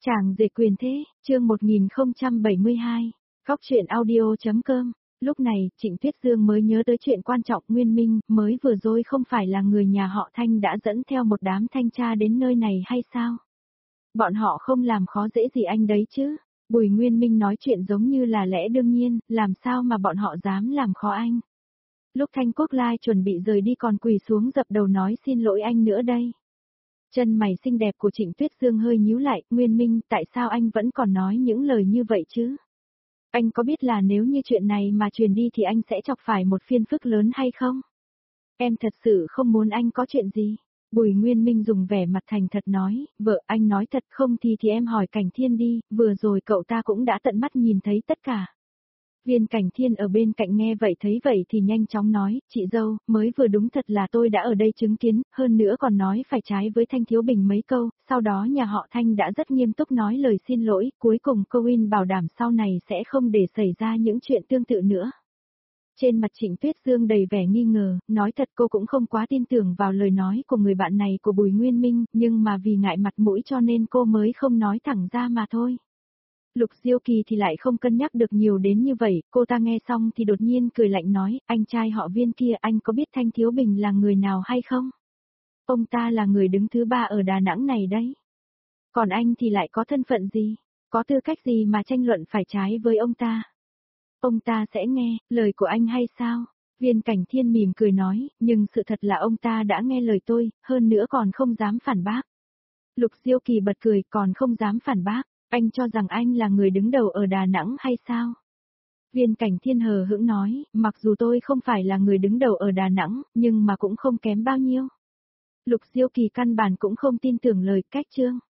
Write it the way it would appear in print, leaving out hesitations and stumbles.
Chàng rể quyền thế, chương 1072, Góc truyện audio.com. Lúc này, Trịnh Tuyết Dương mới nhớ tới chuyện quan trọng. Nguyên Minh mới vừa rồi không phải là người nhà họ Thanh đã dẫn theo một đám thanh tra đến nơi này hay sao? Bọn họ không làm khó dễ gì anh đấy chứ? Bùi Nguyên Minh nói chuyện giống như là lẽ đương nhiên, làm sao mà bọn họ dám làm khó anh? Lúc Thanh Quốc Lai chuẩn bị rời đi còn quỳ xuống dập đầu nói xin lỗi anh nữa đây. Chân mày xinh đẹp của Trịnh Tuyết Dương hơi nhíu lại, Nguyên Minh, tại sao anh vẫn còn nói những lời như vậy chứ? Anh có biết là nếu như chuyện này mà truyền đi thì anh sẽ chọc phải một phiền phức lớn hay không? Em thật sự không muốn anh có chuyện gì. Bùi Nguyên Minh dùng vẻ mặt thành thật nói, vợ anh nói thật không thì em hỏi Cảnh Thiên đi, vừa rồi cậu ta cũng đã tận mắt nhìn thấy tất cả. Viên Cảnh Thiên ở bên cạnh nghe vậy thấy vậy thì nhanh chóng nói, chị dâu, mới vừa đúng thật là tôi đã ở đây chứng kiến, hơn nữa còn nói phải trái với Thanh Thiếu Bình mấy câu, sau đó nhà họ Thanh đã rất nghiêm túc nói lời xin lỗi, cuối cùng cô Win bảo đảm sau này sẽ không để xảy ra những chuyện tương tự nữa. Trên mặt Trịnh Tuyết Dương đầy vẻ nghi ngờ, nói thật cô cũng không quá tin tưởng vào lời nói của người bạn này của Bùi Nguyên Minh, nhưng mà vì ngại mặt mũi cho nên cô mới không nói thẳng ra mà thôi. Lục Diêu Kỳ thì lại không cân nhắc được nhiều đến như vậy, cô ta nghe xong thì đột nhiên cười lạnh nói, anh trai họ Viên kia anh có biết Thanh Thiếu Bình là người nào hay không? Ông ta là người đứng thứ 3 ở Đà Nẵng này đấy. Còn anh thì lại có thân phận gì? Có tư cách gì mà tranh luận phải trái với ông ta? Ông ta sẽ nghe lời của anh hay sao? Viên Cảnh Thiên mỉm cười nói, nhưng sự thật là ông ta đã nghe lời tôi, hơn nữa còn không dám phản bác. Lục Diêu Kỳ bật cười, còn không dám phản bác. Anh cho rằng anh là người đứng đầu ở Đà Nẵng hay sao? Viên Cảnh Thiên hờ hững nói, mặc dù tôi không phải là người đứng đầu ở Đà Nẵng, nhưng mà cũng không kém bao nhiêu. Lục Diêu Kỳ căn bản cũng không tin tưởng lời cách chương.